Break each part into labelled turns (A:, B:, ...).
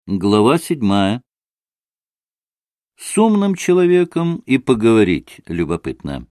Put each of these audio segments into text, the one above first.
A: Глава 7. С умным человеком и поговорить любопытно.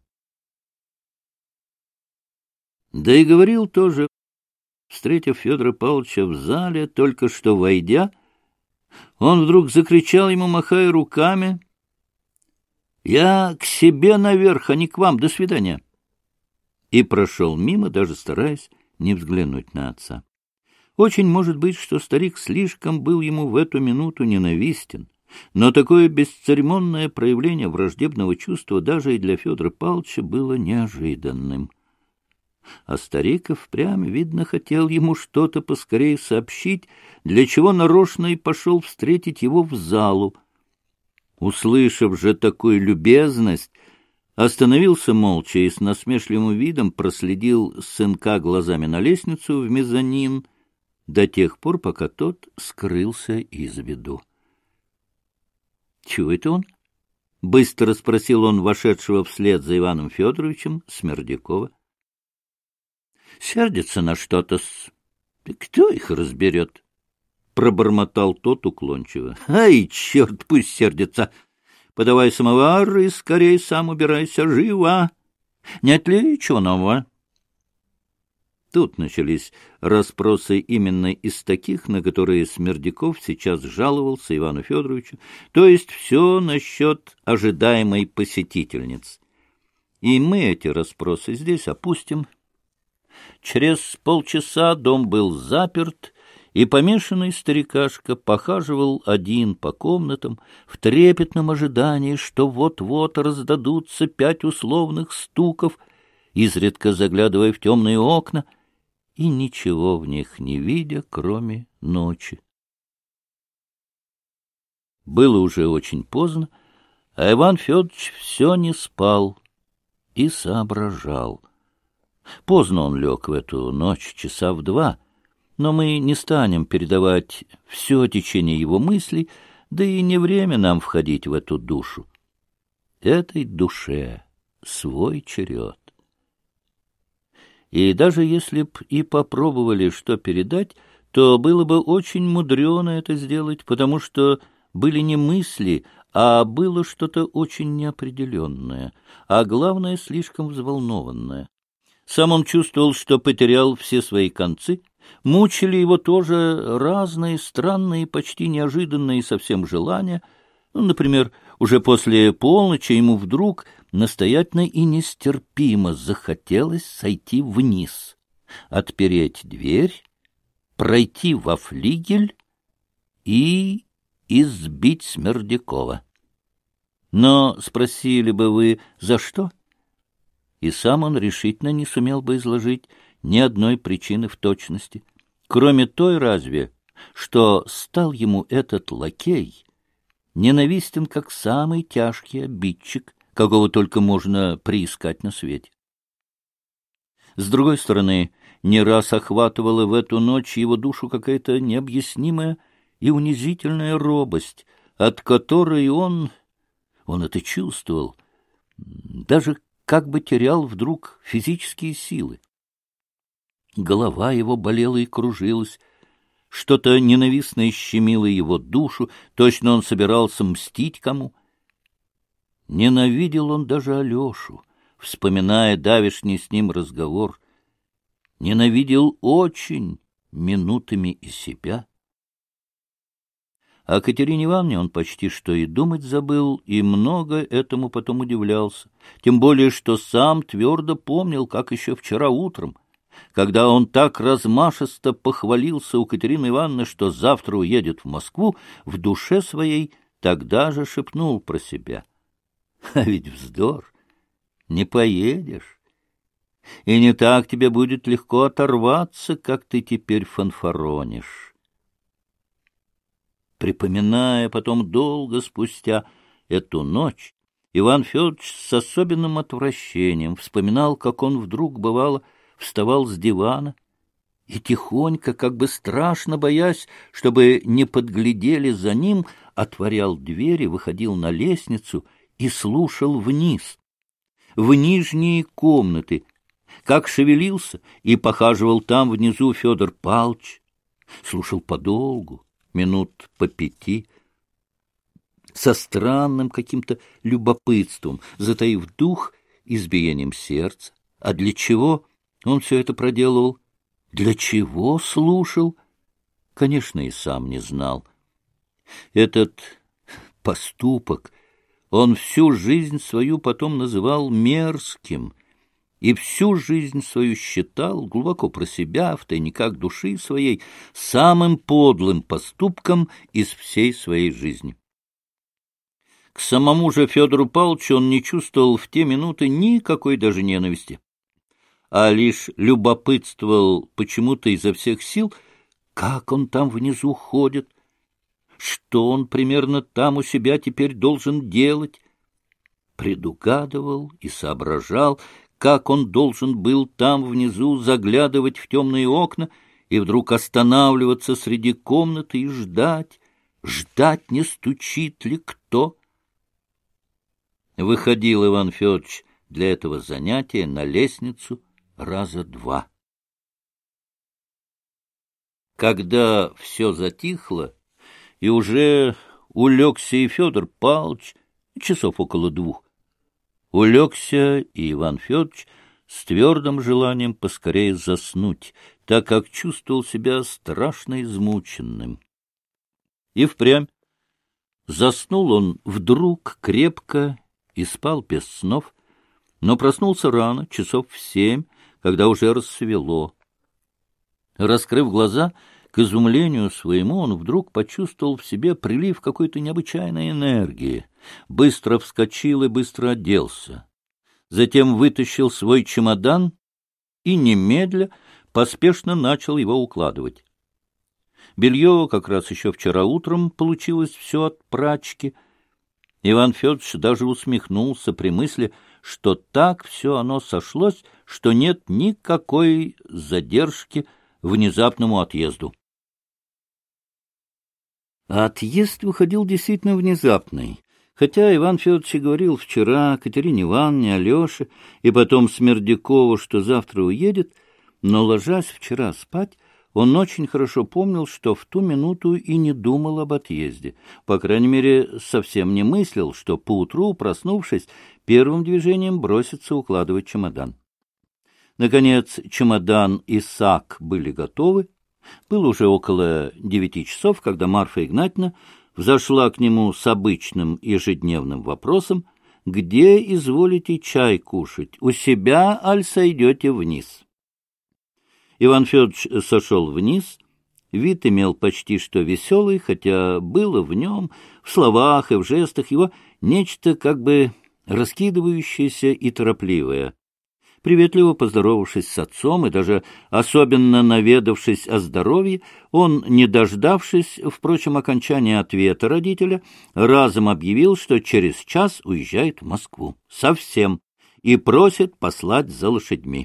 A: Да и говорил тоже, встретив Федора Павловича в зале, только что войдя, он вдруг закричал ему, махая руками: «Я к себе наверх, а не к вам, до свидания!» И прошел мимо, даже стараясь не взглянуть на отца. Очень может быть, что старик слишком был ему в эту минуту ненавистен, но такое бесцеремонное проявление враждебного чувства даже и для Федора Павловича было неожиданным. А старик и впрямь, видно, хотел ему что-то поскорее сообщить, для чего нарочно и пошел встретить его в залу. Услышав же такую любезность, остановился молча и с насмешливым видом проследил сынка глазами на лестницу в мезонин до тех пор, пока тот скрылся из виду. — Чего это он? — быстро спросил он вошедшего вслед за Иваном Федоровичем Смердякова. — Сердится на что-то-с. Кто их разберет? — пробормотал тот уклончиво. — Ай, черт, пусть сердится! Подавай самовар и скорей сам убирайся, живо! Нет ли чего нового? Тут начались расспросы именно из таких, на которые Смердяков сейчас жаловался Ивану Федоровичу, то есть все насчет ожидаемой посетительницы. И мы эти расспросы здесь опустим. Через полчаса дом был заперт, и помешанный старикашка похаживал один по комнатам в трепетном ожидании, что вот-вот раздадутся 5 условных стуков, изредка заглядывая в темные окна, и ничего в них не видя, кроме ночи. Было уже очень поздно, а Иван Федорович все не спал и соображал. Поздно он лег в эту ночь, часа в 2, но мы не станем передавать все течение его мыслей, да и не время нам входить в эту душу. Этой душе свой черед. И даже если б и попробовали что передать, то было бы очень мудрено это сделать, потому что были не мысли, а было что-то очень неопределенное, а главное, слишком взволнованное. Сам он чувствовал, что потерял все свои концы, мучили его тоже разные странные, почти неожиданные совсем желания. Например, уже после полночи ему вдруг настоятельно и нестерпимо захотелось сойти вниз, отпереть дверь, пройти во флигель и избить Смердякова. Но спросили бы вы, за что? И сам он решительно не сумел бы изложить ни одной причины в точности, кроме той разве, что стал ему этот лакей ненавистен как самый тяжкий обидчик, какого только можно приискать на свете. С другой стороны, не раз охватывала в эту ночь его душу какая-то необъяснимая и унизительная робость, от которой он это чувствовал, даже как бы терял вдруг физические силы. Голова его болела и кружилась, что-то ненавистное щемило его душу, точно он собирался мстить кому. Ненавидел он даже Алешу, вспоминая давешний с ним разговор. Ненавидел очень минутами и себя. О Катерине Ивановне он почти что и думать забыл, и много этому потом удивлялся, тем более что сам твердо помнил, как еще вчера утром, когда он так размашисто похвалился у Катерины Ивановны, что завтра уедет в Москву, в душе своей тогда же шепнул про себя: «А ведь вздор, не поедешь, и не так тебе будет легко оторваться, как ты теперь фанфаронишь». Припоминая потом долго спустя эту ночь, Иван Федорович с особенным отвращением вспоминал, как он вдруг, бывало, вставал с дивана и тихонько, как бы страшно боясь, чтобы не подглядели за ним, отворял двери, выходил на лестницу и слушал вниз, в нижние комнаты, как шевелился и похаживал там внизу Федор Павлович, слушал подолгу, минут по 5, со странным каким-то любопытством, затаив дух, избиением сердца. А для чего он все это проделывал? Для чего слушал? Конечно, и сам не знал. Этот поступок он всю жизнь свою потом называл мерзким и всю жизнь свою считал, глубоко про себя, в тайниках души своей, самым подлым поступком из всей своей жизни. К самому же Федору Павловичу он не чувствовал в те минуты никакой даже ненависти, а лишь любопытствовал почему-то изо всех сил, как он там внизу ходит, что он примерно там у себя теперь должен делать. Предугадывал и соображал, как он должен был там внизу заглядывать в темные окна и вдруг останавливаться среди комнаты и ждать, не стучит ли кто. Выходил Иван Федорович для этого занятия на лестницу раза 2. Когда все затихло, и уже улегся и Федор Павлович, часов около 2, улегся и Иван Федорович с твердым желанием поскорее заснуть, так как чувствовал себя страшно измученным. И впрямь заснул он вдруг крепко и спал без снов, но проснулся рано, часов в 7, когда уже рассвело. Раскрыв глаза, к изумлению своему, он вдруг почувствовал в себе прилив какой-то необычайной энергии, быстро вскочил и быстро оделся. Затем вытащил свой чемодан и немедля поспешно начал его укладывать. Белье как раз еще вчера утром получилось все от прачки. Иван Федорович даже усмехнулся при мысли, что так все оно сошлось, что нет никакой задержки внезапному отъезду. А отъезд выходил действительно внезапный, хотя Иван Федорович и говорил вчера Катерине Ивановне, Алёше и потом Смердякову, что завтра уедет, но, ложась вчера спать, он очень хорошо помнил, что в ту минуту и не думал об отъезде. По крайней мере, совсем не мыслил, что поутру, проснувшись, первым движением бросится укладывать чемодан. Наконец, чемодан и сак были готовы. Было уже около 9 часов, когда Марфа Игнатьевна взошла к нему с обычным ежедневным вопросом: «Где изволите чай кушать? У себя, аль сойдете вниз?» Иван Федорович сошел вниз. Вид имел почти что веселый, хотя было в нем, в словах и в жестах его, нечто как бы раскидывающееся и торопливое. Приветливо поздоровавшись с отцом и даже особенно наведавшись о здоровье, он, не дождавшись, впрочем, окончания ответа родителя, разом объявил, что через час уезжает в Москву. Совсем. И просит послать за лошадьми.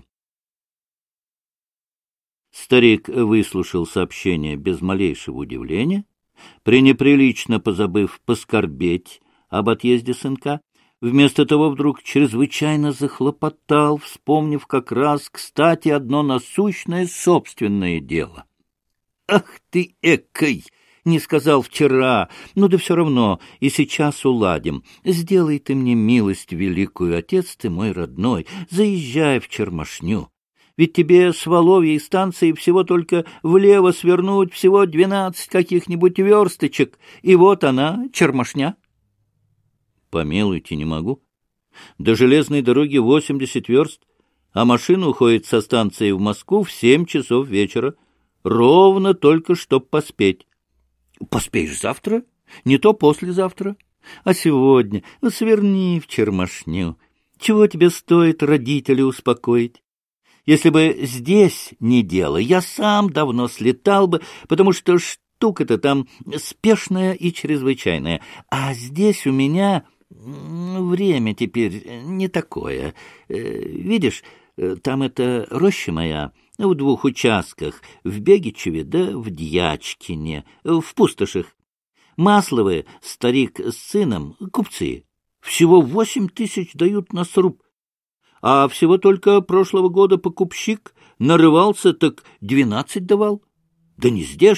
A: Старик выслушал сообщение без малейшего удивления, пренеприлично позабыв поскорбеть об отъезде сынка. Вместо того вдруг чрезвычайно захлопотал, вспомнив как раз, кстати, одно насущное собственное дело. «Ах ты экой! Не сказал вчера, ну да все равно, и сейчас уладим. Сделай ты мне милость великую, отец ты мой родной, заезжай в Чермашню. Ведь тебе с Воловьей станции всего только влево свернуть, всего 12 каких-нибудь версточек, и вот она, Чермашня». «Помилуйте, не могу. До железной дороги 80 верст, а машина уходит со станции в Москву в 7 часов вечера. Ровно только, чтоб поспеть». «Поспеешь завтра? Не то послезавтра. А сегодня сверни в Чермашню. Чего тебе стоит родителей успокоить? Если бы здесь не дело, я сам давно слетал бы, потому что штука-то там спешная и чрезвычайная. А здесь у меня время теперь не такое. Видишь, там это роща моя в 2 участках, в Бегичеве да в Дьячкине, в Пустошах. Масловы, старик с сыном, купцы, всего 8 тысяч дают на сруб. А всего только прошлого года покупщик нарывался, так 12 давал. Да не здешний,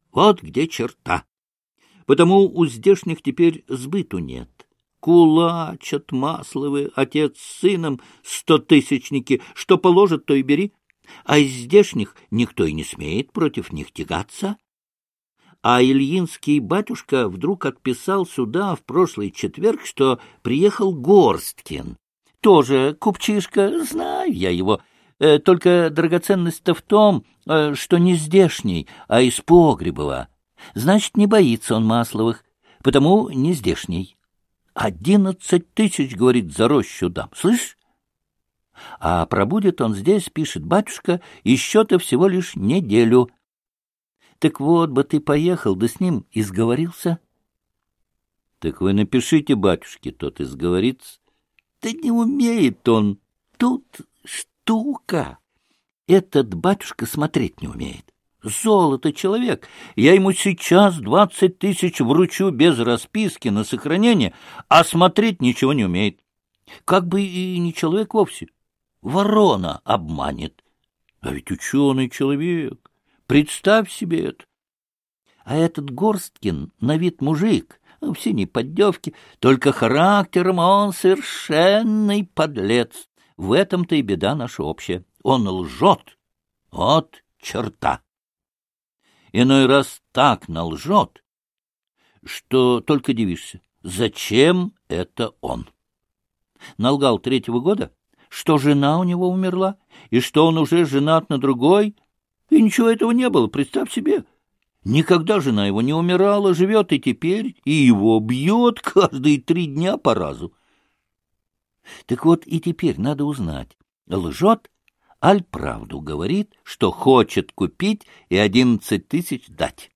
A: Вот где черта. Потому у здешних теперь сбыту нет. Кулачат Масловы, отец с сыном, 100-тысячники, что положат, то и бери. А из здешних никто и не смеет против них тягаться. А Ильинский батюшка вдруг отписал сюда в прошлый четверг, что приехал Горсткин. Тоже купчишка, знаю я его. Только драгоценность-то в том, что не здешний, а из Погребова. Значит, не боится он Масловых, потому не здешний. 11 тысяч, говорит, за рощу дам, слышь? А пробудет он здесь, пишет батюшка, еще-то всего лишь неделю. Так вот бы ты поехал, да с ним и сговорился. Так вы напишите батюшке, тот и сговорится. Да не умеет он. Тут штука. Этот батюшка смотреть не умеет. Золото человек. Я ему сейчас 20 тысяч вручу без расписки на сохранение, а смотреть ничего не умеет. Как бы и не человек вовсе. Ворона обманет. А ведь ученый человек. Представь себе это. А этот Горсткин на вид мужик, в синей поддевке, только характером он совершенный подлец. В этом-то и беда наша общая. Он лжет. Вот черта. Иной раз так налжет, что только дивишься, зачем это он. Налгал 3-го года, что жена у него умерла, и что он уже женат на другой, и ничего этого не было, представь себе. Никогда жена его не умирала, живет и теперь, и его бьет каждые 3 дня по разу. Так вот и теперь надо узнать, лжет, аль правду говорит, что хочет купить и 11 тысяч дать.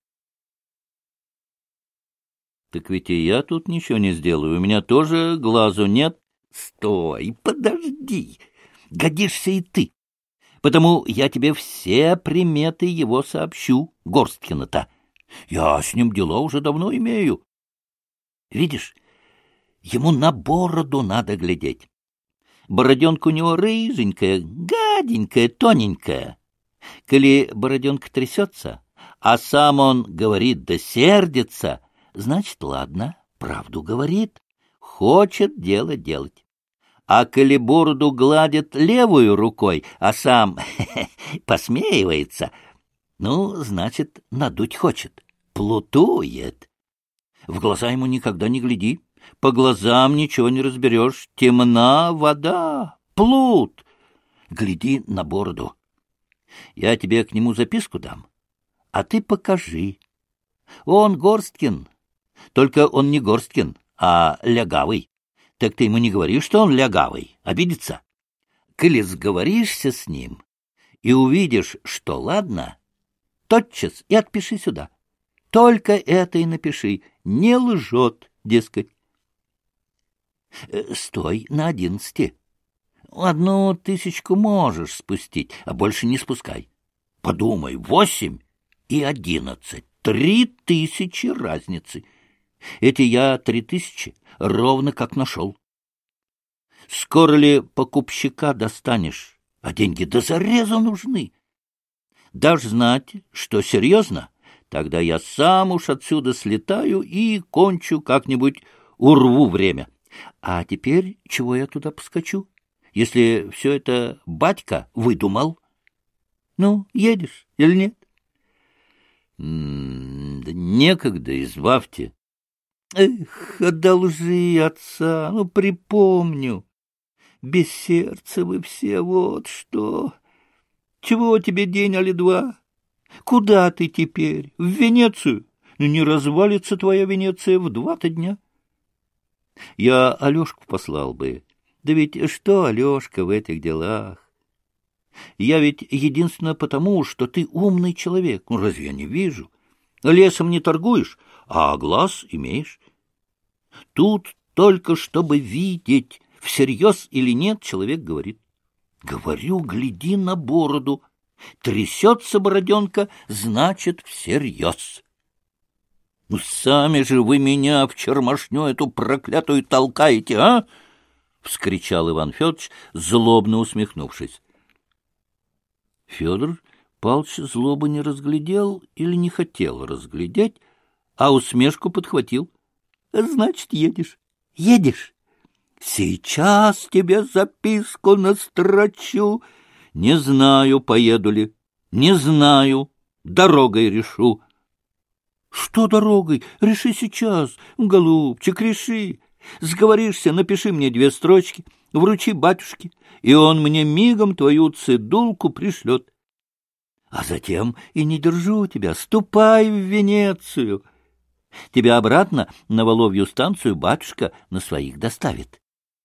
A: Так ведь и я тут ничего не сделаю, у меня тоже глазу нет. Стой, подожди, годишься и ты. Потому я тебе все приметы его сообщу, Горсткина-то. Я с ним дела уже давно имею. Видишь, ему на бороду надо глядеть. Бороденка у него рыженькая, гаденькая, тоненькая. Коли бороденка трясется, а сам он говорит да сердится, значит, ладно, правду говорит, хочет дело делать. А коли бороду гладит левую рукой, а сам посмеивается, ну, значит, надуть хочет, плутует. В глаза ему никогда не гляди, по глазам ничего не разберешь, темна вода, плут. Гляди на бороду. Я тебе к нему записку дам, а ты покажи. Он Горсткин, только он не Горсткин, а лягавый. Так ты ему не говори, что он лягавый, обидится. Коли сговоришься с ним и увидишь, что ладно, тотчас и отпиши сюда. Только это и напиши, не лжет, дескать. Стой на 11. 1 тысячку можешь спустить, а больше не спускай. Подумай, 8 и 11. 3 тысячи разницы. Эти я 3 тысячи ровно как нашел. Скоро ли покупщика достанешь, а деньги до зарезу нужны? Дашь знать, что серьезно, тогда я сам уж отсюда слетаю и кончу как-нибудь, урву время. А теперь чего я туда поскочу, если все это батька выдумал? Ну, едешь или нет? Да некогда, избавьте. Эх, одолжи отца, ну, припомню. Без сердца вы все, вот что. Чего тебе день али 2? Куда ты теперь? В Венецию? Ну, не развалится твоя Венеция в 2-то дня. Я Алешку послал бы. Да ведь что Алешка в этих делах? Я ведь единственно потому, что ты умный человек. Ну, разве я не вижу? Лесом не торгуешь, а глаз имеешь. Тут только чтобы видеть, всерьез или нет, человек говорит. Говорю, гляди на бороду. Трясется бороденка, значит, всерьез. Ну, сами же вы меня в чермашню эту проклятую толкаете, а? — вскричал Иван Федорович, злобно усмехнувшись. Федор Павлович злобы не разглядел или не хотел разглядеть, а усмешку подхватил. — Значит, едешь? — Едешь. — Сейчас тебе записку настрочу. — Не знаю, поеду ли. Не знаю. Дорогой решу. — Что дорогой? Реши сейчас, голубчик, реши. Сговоришься, напиши мне 2 строчки, вручи батюшке, и он мне мигом твою цедулку пришлет. А затем и не держу тебя, ступай в Венецию. Тебя обратно на Воловью станцию батюшка на своих доставит.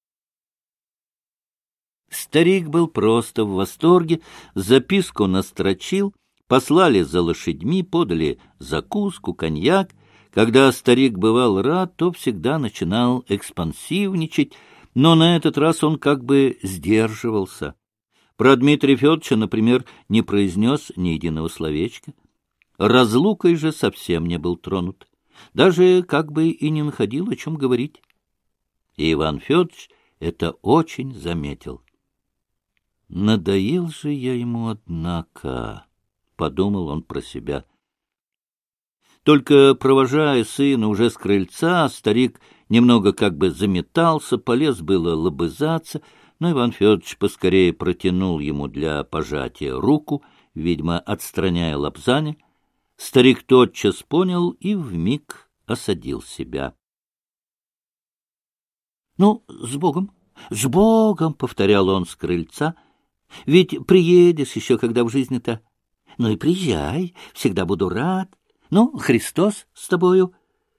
A: Старик был просто в восторге, записку настрочил, послали за лошадьми, подали закуску, коньяк. Когда старик бывал рад, то всегда начинал экспансивничать, но на этот раз он как бы сдерживался. Про Дмитрия Федоровича, например, не произнес ни единого словечка. Разлукой же совсем не был тронут. Даже как бы и не находил, о чем говорить. И Иван Федорович это очень заметил. «Надоел же я ему, однако», — подумал он про себя. Только провожая сына уже с крыльца, старик немного как бы заметался, полез было лобызаться, но Иван Федорович поскорее протянул ему для пожатия руку, видимо, отстраняя лобзание. Старик тотчас понял и вмиг осадил себя. — Ну, с Богом, — повторял он с крыльца, — ведь приедешь еще, когда в жизни-то. Ну и приезжай, всегда буду рад. Ну, Христос с тобою.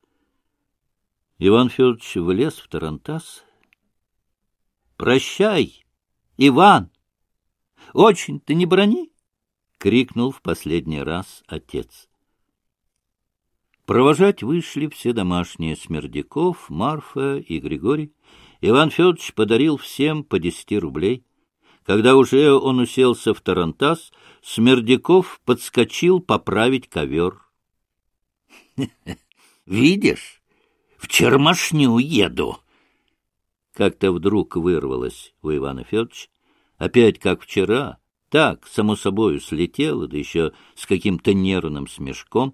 A: Иван Федорович влез в тарантас. — Прощай, Иван! Очень ты не брони! — крикнул в последний раз отец. Провожать вышли все домашние: Смердяков, Марфа и Григорий. Иван Федорович подарил всем по 10 рублей. Когда уже он уселся в тарантас, Смердяков подскочил поправить ковер. — Видишь, в Чермашню еду! Как-то вдруг вырвалось у Ивана Федоровича. Опять, как вчера, так, само собою, слетело, да еще с каким-то нервным смешком.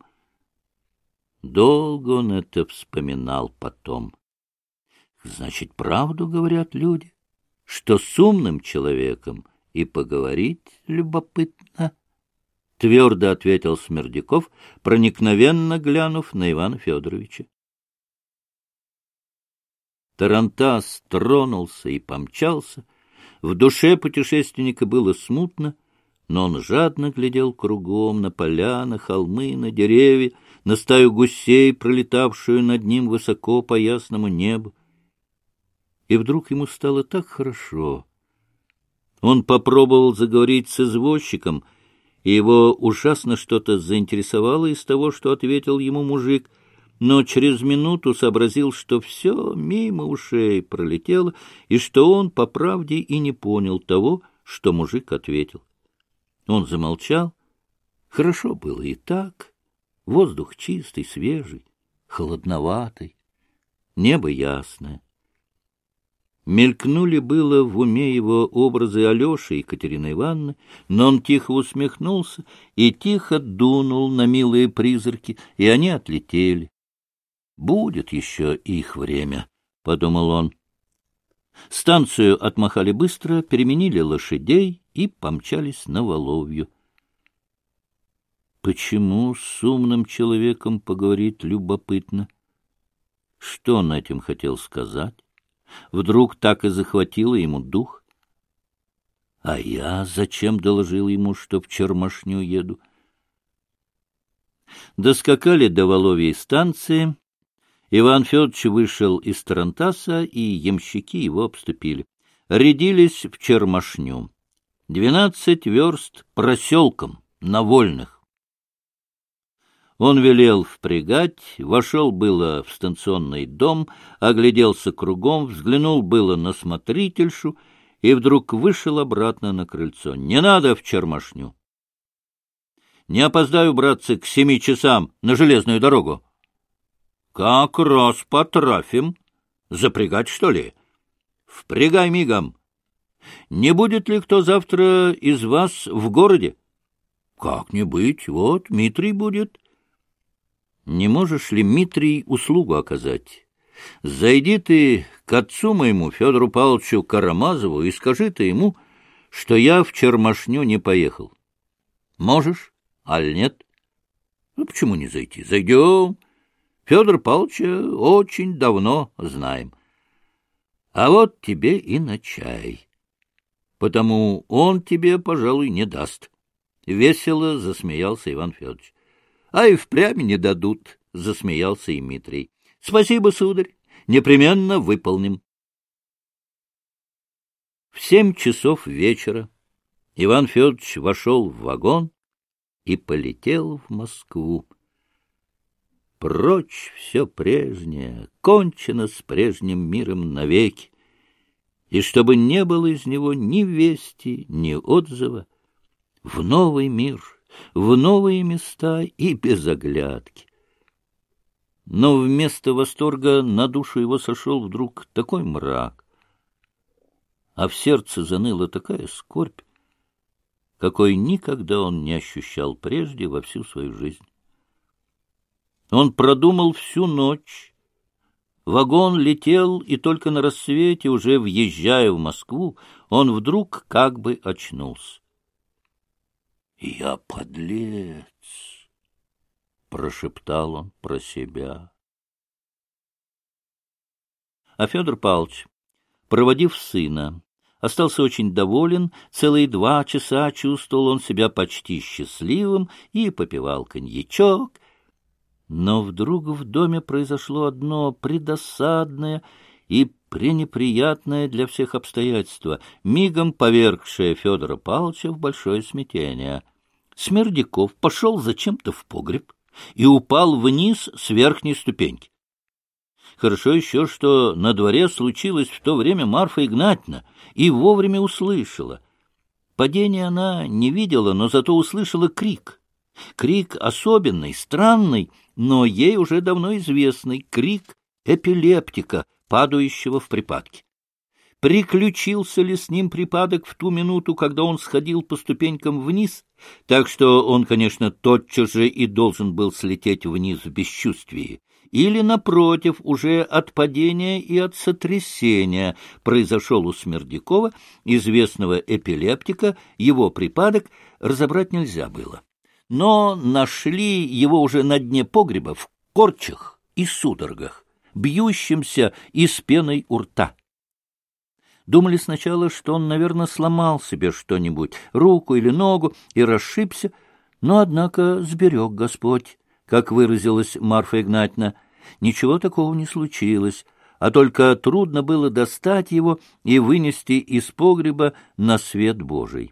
A: Долго он это вспоминал потом. Значит, правду говорят люди, что с умным человеком и поговорить любопытно. Твердо ответил Смердяков, проникновенно глянув на Ивана Федоровича. Тарантас тронулся и помчался. В душе путешественника было смутно, но он жадно глядел кругом на поля, на холмы, на деревья, на стаю гусей, пролетавшую над ним высоко по ясному небу. И вдруг ему стало так хорошо. Он попробовал заговорить с извозчиком, и его ужасно что-то заинтересовало из того, что ответил ему мужик, но через минуту сообразил, что все мимо ушей пролетело, и что он, по правде, и не понял того, что мужик ответил. Он замолчал. Хорошо было и так. Воздух чистый, свежий, холодноватый, небо ясное. Мелькнули было в уме его образы Алеши и Екатерины Ивановны, но он тихо усмехнулся и тихо дунул на милые призраки, и они отлетели. «Будет еще их время», — подумал он. Станцию отмахали быстро, переменили лошадей и помчались на Воловью. Почему с умным человеком поговорить любопытно? Что он этим хотел сказать? Вдруг так и захватило ему дух? А я зачем доложил ему, что в Чермашню еду? Доскакали до Воловьей станции. Иван Федорович вышел из тарантаса, и ямщики его обступили. Рядились в Чермашню. 12 верст проселком, на вольных. Он велел впрягать, вошел было в станционный дом, огляделся кругом, взглянул было на смотрительшу и вдруг вышел обратно на крыльцо. «Не надо в Чермашню! Не опоздаю, братцы, к 7 часам на железную дорогу!» «Как раз потрафим! Запрягать, что ли? Впрягай мигом! Не будет ли кто завтра из вас в городе? Как не быть, вот Митрий будет. Не можешь ли, Митрий, услугу оказать? Зайди ты к отцу моему, Федору Павловичу Карамазову, и скажи ты ему, что я в Чермашню не поехал. Можешь, аль нет? Ну, почему не зайти? Зайдем. Федора Павловича очень давно знаем. А вот тебе и на чай. Потому он тебе, пожалуй, не даст. Весело засмеялся Иван Федорович. А и впрямь не дадут, засмеялся и Митрий. Спасибо, сударь, непременно выполним. В 7 часов вечера Иван Федорович вошел в вагон и полетел в Москву. Прочь все прежнее, кончено с прежним миром навеки, и чтобы не было из него ни вести, ни отзыва, в новый мир, в новые места и без оглядки. Но вместо восторга на душу его сошел вдруг такой мрак, а в сердце заныла такая скорбь, какой никогда он не ощущал прежде во всю свою жизнь. Он продумал всю ночь. Вагон летел, и только на рассвете, уже въезжая в Москву, он вдруг как бы очнулся. — Я подлец! — прошептал он про себя. А Федор Павлович, проводив сына, остался очень доволен. Целые 2 часа чувствовал он себя почти счастливым и попивал коньячок. Но вдруг в доме произошло одно предосадное и пренеприятное для всех обстоятельство, мигом повергшее Федора Павловича в большое смятение. Смердяков пошел зачем-то в погреб и упал вниз с верхней ступеньки. Хорошо еще, что на дворе случилось в то время Марфа Игнатьевна и вовремя услышала. Падения она не видела, но зато услышала крик. Крик особенный, странный, но ей уже давно известный, крик эпилептика, падающего в припадке. Приключился ли с ним припадок в ту минуту, когда он сходил по ступенькам вниз, так что он, конечно, тотчас же и должен был слететь вниз в бесчувствии, или, напротив, уже от падения и от сотрясения произошел у Смердякова, известного эпилептика, его припадок, разобрать нельзя было. Но нашли его уже на дне погреба в корчах и судорогах, бьющимся и с пеной у рта. Думали сначала, что он, наверное, сломал себе что-нибудь, руку или ногу, и расшибся, но, однако, сберег Господь, как выразилась Марфа Игнатьевна. Ничего такого не случилось, а только трудно было достать его и вынести из погреба на свет Божий.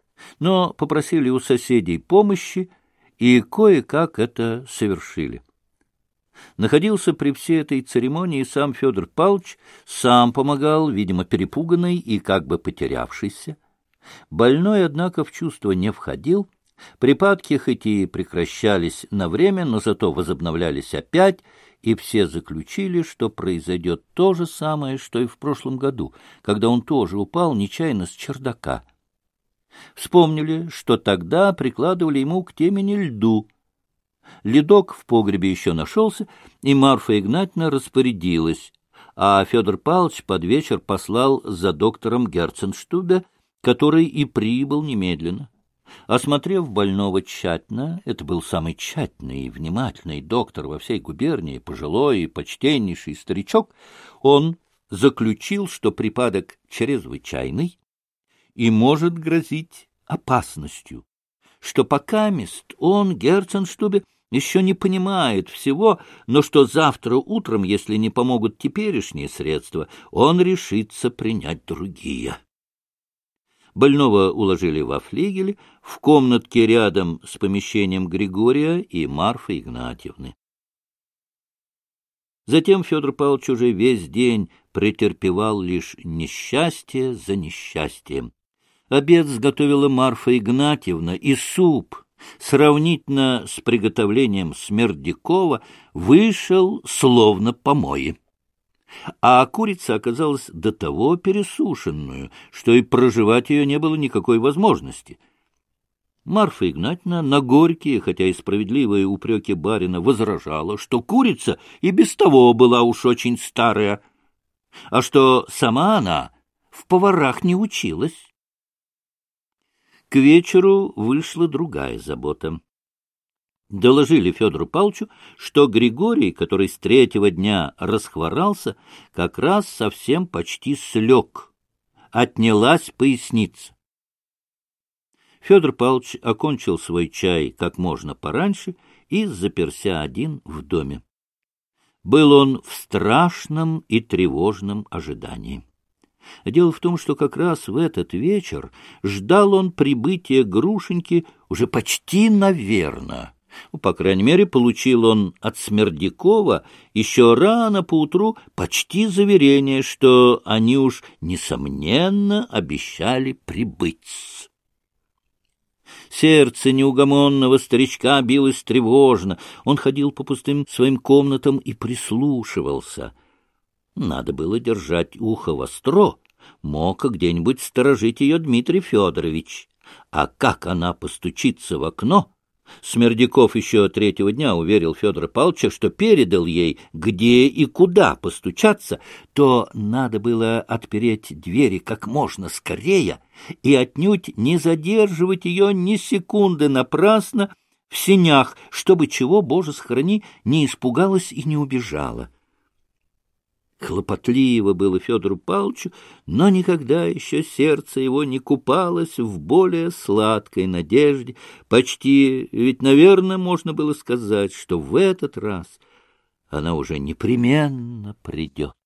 A: Но попросили у соседей помощи, и кое-как это совершили. Находился при всей этой церемонии сам Федор Павлович, сам помогал, видимо, перепуганный и как бы потерявшийся. Больной, однако, в чувство не входил. Припадки хоть и прекращались на время, но зато возобновлялись опять, и все заключили, что произойдет то же самое, что и в прошлом году, когда он тоже упал нечаянно с чердака. Вспомнили, что тогда прикладывали ему к темени льду. Ледок в погребе еще нашелся, и Марфа Игнатьевна распорядилась, а Федор Павлович под вечер послал за доктором Герценштубе, который и прибыл немедленно. Осмотрев больного тщательно, это был самый тщательный и внимательный доктор во всей губернии, пожилой и почтеннейший старичок, он заключил, что припадок чрезвычайный и может грозить опасностью, что покамест он, Герценштубе, еще не понимает всего, но что завтра утром, если не помогут теперешние средства, он решится принять другие. Больного уложили во флигеле, в комнатке рядом с помещением Григория и Марфы Игнатьевны. Затем Федор Павлович уже весь день претерпевал лишь несчастье за несчастьем. Обед сготовила Марфа Игнатьевна, и суп, сравнительно с приготовлением Смердякова, вышел словно помои. А курица оказалась до того пересушенную, что и прожевать ее не было никакой возможности. Марфа Игнатьевна на горькие, хотя и справедливые упреки барина, возражала, что курица и без того была уж очень старая, а что сама она в поварах не училась. К вечеру вышла другая забота. Доложили Федору Павловичу, что Григорий, который с третьего дня расхворался, как раз совсем почти слег. Отнялась поясница. Федор Павлович окончил свой чай как можно пораньше и заперся один в доме. Был он в страшном и тревожном ожидании. Дело в том, что как раз в этот вечер ждал он прибытия Грушеньки уже почти наверно. По крайней мере, получил он от Смердякова еще рано поутру почти заверение, что они уж, несомненно, обещали прибыть. Сердце неугомонного старичка билось тревожно. Он ходил по пустым своим комнатам и прислушивался. Надо было держать ухо востро, мог где-нибудь сторожить ее Дмитрий Федорович. А как она постучится в окно? Смердяков еще третьего дня уверил Федора Павловича, что передал ей, где и куда постучаться, то надо было отпереть двери как можно скорее и отнюдь не задерживать ее ни секунды напрасно в сенях, чтобы чего, Боже сохрани, не испугалась и не убежала. Хлопотливо было Федору Павловичу, но никогда еще сердце его не купалось в более сладкой надежде. Почти, ведь, наверное, можно было сказать, что в этот раз она уже непременно придет.